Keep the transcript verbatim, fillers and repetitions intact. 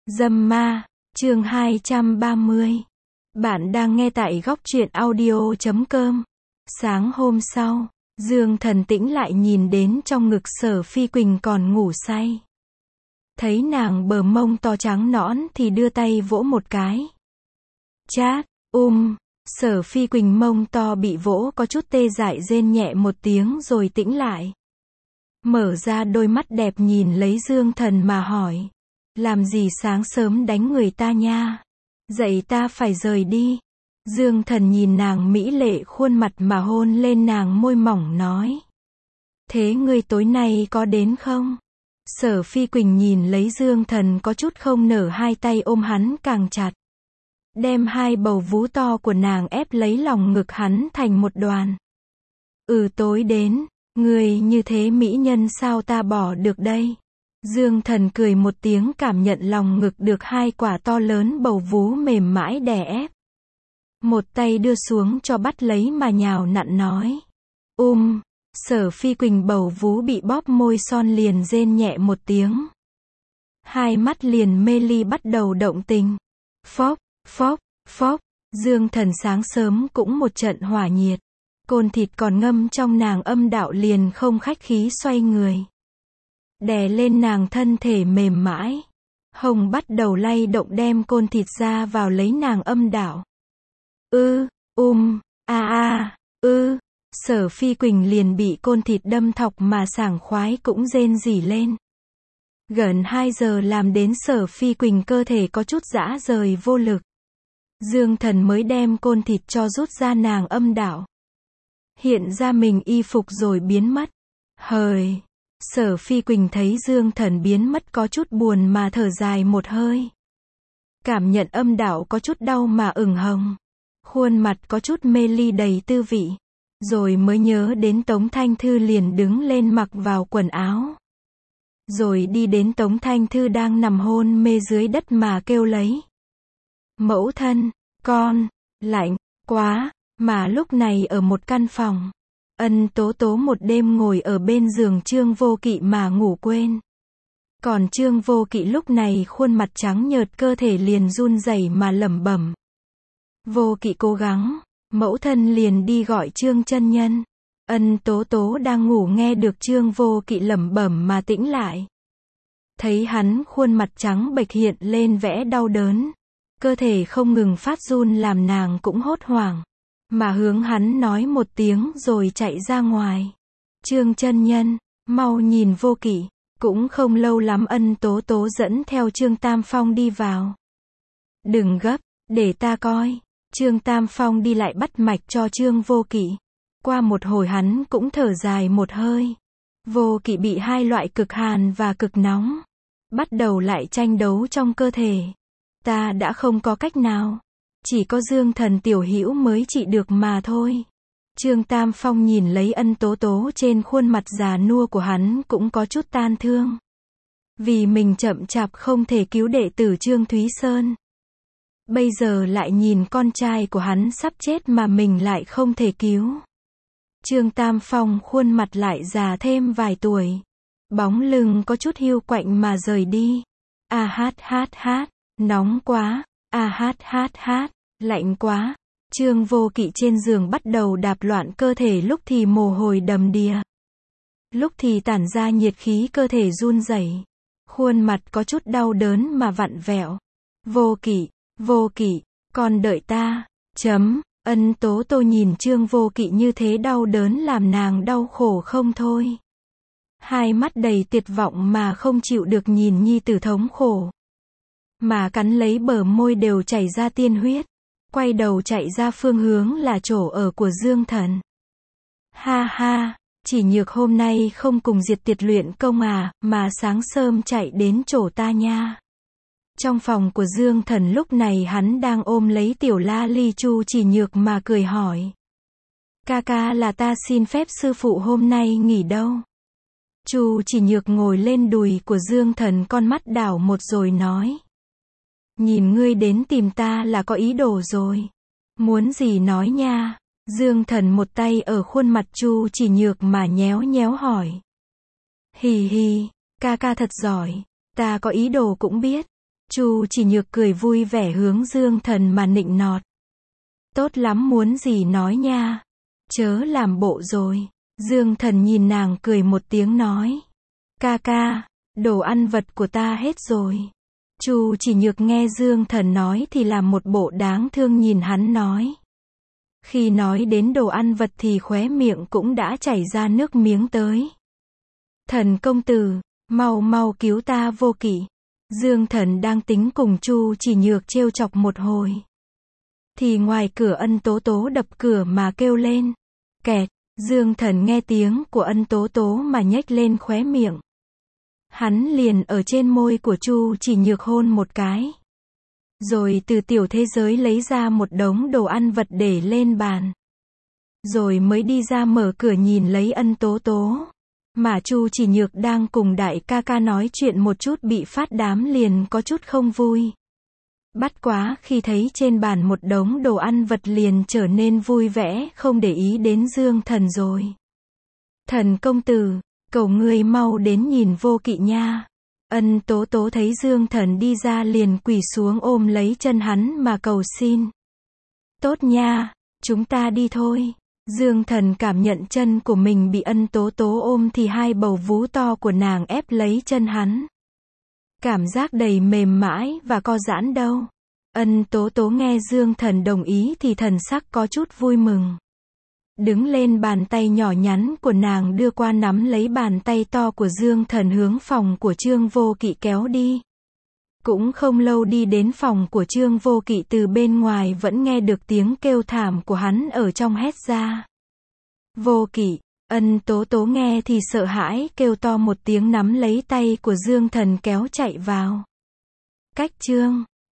Dâm ma, chương hai trăm ba mươi. Bạn đang nghe tại góc truyện audio chấm com. Sáng hôm sau, Dương Thần tĩnh lại nhìn đến trong ngực Sở Phi Quỳnh còn ngủ say. Thấy nàng bờ mông to trắng nõn thì đưa tay vỗ một cái. Chát, um, Sở Phi Quỳnh mông to bị vỗ có chút tê dại rên nhẹ một tiếng rồi tĩnh lại. Mở ra đôi mắt đẹp nhìn lấy Dương Thần mà hỏi. Làm gì sáng sớm đánh người ta nha? Dậy ta phải rời đi. Dương Thần nhìn nàng mỹ lệ khuôn mặt mà hôn lên nàng môi mỏng nói. Thế ngươi tối nay có đến không? Sở Phi Quỳnh nhìn lấy Dương Thần có chút không nở, hai tay ôm hắn càng chặt. Đem hai bầu vú to của nàng ép lấy lòng ngực hắn thành một đoàn. Ừ, tối đến. Ngươi như thế mỹ nhân sao ta bỏ được đây? Dương Thần cười một tiếng, cảm nhận lòng ngực được hai quả to lớn bầu vú mềm mãi đè ép. Một tay đưa xuống cho bắt lấy mà nhào nặn nói. Um, Sở Phi Quỳnh bầu vú bị bóp môi son liền rên nhẹ một tiếng. Hai mắt liền mê ly bắt đầu động tình. Phốc, phốc, phốc, Dương Thần sáng sớm cũng một trận hỏa nhiệt. Côn thịt còn ngâm trong nàng âm đạo liền không khách khí xoay người. Đè lên nàng thân thể mềm mãi. Hồng bắt đầu lay động đem côn thịt ra vào lấy nàng âm đạo. Ư, um, a a, ư, Sở Phi Quỳnh liền bị côn thịt đâm thọc mà sảng khoái cũng rên rỉ lên. Gần hai giờ làm đến Sở Phi Quỳnh cơ thể có chút rã rời vô lực. Dương Thần mới đem côn thịt cho rút ra nàng âm đạo. Hiện ra mình y phục rồi biến mất. Hời. Sở Phi Quỳnh thấy Dương Thần biến mất có chút buồn mà thở dài một hơi. Cảm nhận âm đạo có chút đau mà ửng hồng. Khuôn mặt có chút mê ly đầy tư vị. Rồi mới nhớ đến Tống Thanh Thư liền đứng lên mặc vào quần áo. Rồi đi đến Tống Thanh Thư đang nằm hôn mê dưới đất mà kêu lấy. Mẫu thân, con, lạnh, quá, mà lúc này ở một căn phòng. Ân Tố Tố một đêm ngồi ở bên giường Trương Vô Kỵ mà ngủ quên. Còn Trương Vô Kỵ lúc này khuôn mặt trắng nhợt cơ thể liền run rẩy mà lẩm bẩm. Vô Kỵ cố gắng, mẫu thân liền đi gọi Trương chân nhân. Ân Tố Tố đang ngủ nghe được Trương Vô Kỵ lẩm bẩm mà tĩnh lại. Thấy hắn khuôn mặt trắng bệch hiện lên vẻ đau đớn. Cơ thể không ngừng phát run làm nàng cũng hốt hoảng. Mà hướng hắn nói một tiếng rồi chạy ra ngoài. Trương chân nhân, mau nhìn Vô Kỵ. Cũng không lâu lắm Ân Tố Tố dẫn theo Trương Tam Phong đi vào. Đừng gấp, để ta coi. Trương Tam Phong đi lại bắt mạch cho Trương Vô Kỵ. Qua một hồi hắn cũng thở dài một hơi. Vô Kỵ bị hai loại cực hàn và cực nóng. Bắt đầu lại tranh đấu trong cơ thể. Ta đã không có cách nào. Chỉ có Dương Thần tiểu hữu mới trị được mà thôi. Trương Tam Phong nhìn lấy Ân Tố Tố trên khuôn mặt già nua của hắn cũng có chút tan thương. Vì mình chậm chạp không thể cứu đệ tử Trương Thúy Sơn. Bây giờ lại nhìn con trai của hắn sắp chết mà mình lại không thể cứu. Trương Tam Phong khuôn mặt lại già thêm vài tuổi. Bóng lưng có chút hiu quạnh mà rời đi. A hát hát hát, nóng quá. A hát hát hát, lạnh quá. Trương Vô Kỵ trên giường bắt đầu đạp loạn cơ thể, lúc thì mồ hôi đầm đìa. Lúc thì tản ra nhiệt khí, cơ thể run rẩy. Khuôn mặt có chút đau đớn mà vặn vẹo. Vô Kỵ, Vô Kỵ, con đợi ta. Chấm, Ân Tố Tố nhìn Trương Vô Kỵ như thế đau đớn làm nàng đau khổ không thôi. Hai mắt đầy tuyệt vọng mà không chịu được nhìn nhi tử thống khổ. Mà cắn lấy bờ môi đều chảy ra tiên huyết. Quay đầu chạy ra phương hướng là chỗ ở của Dương Thần. Ha ha, chỉ nhược hôm nay không cùng Diệt Tiệt luyện công à, mà sáng sớm chạy đến chỗ ta nha. Trong phòng của Dương Thần lúc này hắn đang ôm lấy tiểu la ly Chu Chỉ Nhược mà cười hỏi. Ca ca, là ta xin phép sư phụ hôm nay nghỉ đâu. Chu Chỉ Nhược ngồi lên đùi của Dương Thần, con mắt đảo một rồi nói. Nhìn ngươi đến tìm ta là có ý đồ rồi. Muốn gì nói nha. Dương Thần một tay ở khuôn mặt Chu Chỉ Nhược mà nhéo nhéo hỏi. Hì hì, ca ca thật giỏi. Ta có ý đồ cũng biết. Chu Chỉ Nhược cười vui vẻ hướng Dương Thần mà nịnh nọt. Tốt lắm, muốn gì nói nha. Chớ làm bộ rồi. Dương Thần nhìn nàng cười một tiếng nói. Ca ca, đồ ăn vật của ta hết rồi. Chu Chỉ Nhược nghe Dương Thần nói thì làm một bộ đáng thương nhìn hắn nói. Khi nói đến đồ ăn vật thì khóe miệng cũng đã chảy ra nước miếng tới. Thần công tử, mau mau cứu ta Vô Kỵ. Dương Thần đang tính cùng Chu Chỉ Nhược trêu chọc một hồi. Thì ngoài cửa Ân Tố Tố đập cửa mà kêu lên. Kẹt, Dương Thần nghe tiếng của Ân Tố Tố mà nhếch lên khóe miệng. Hắn liền ở trên môi của Chu Chỉ Nhược hôn một cái. Rồi từ tiểu thế giới lấy ra một đống đồ ăn vật để lên bàn. Rồi mới đi ra mở cửa nhìn lấy Ân Tố Tố. Mà Chu Chỉ Nhược đang cùng đại ca ca nói chuyện một chút bị phát đám liền có chút không vui. Bắt quá khi thấy trên bàn một đống đồ ăn vật liền trở nên vui vẻ, không để ý đến Dương Thần rồi. Thần công tử, cầu ngươi mau đến nhìn Vô Kỵ nha. Ân Tố Tố thấy Dương Thần đi ra liền quỳ xuống ôm lấy chân hắn mà cầu xin. Tốt nha, chúng ta đi thôi. Dương Thần cảm nhận chân của mình bị Ân Tố Tố ôm thì hai bầu vú to của nàng ép lấy chân hắn. Cảm giác đầy mềm mãi và co giãn đâu. Ân Tố Tố nghe Dương Thần đồng ý thì thần sắc có chút vui mừng. Đứng lên, bàn tay nhỏ nhắn của nàng đưa qua nắm lấy bàn tay to của Dương Thần hướng phòng của Trương Vô Kỵ kéo đi. Cũng không lâu đi đến phòng của Trương Vô Kỵ, từ bên ngoài vẫn nghe được tiếng kêu thảm của hắn ở trong hét ra. Vô Kỵ, Ân Tố Tố nghe thì sợ hãi kêu to một tiếng nắm lấy tay của Dương Thần kéo chạy vào. Cách Trương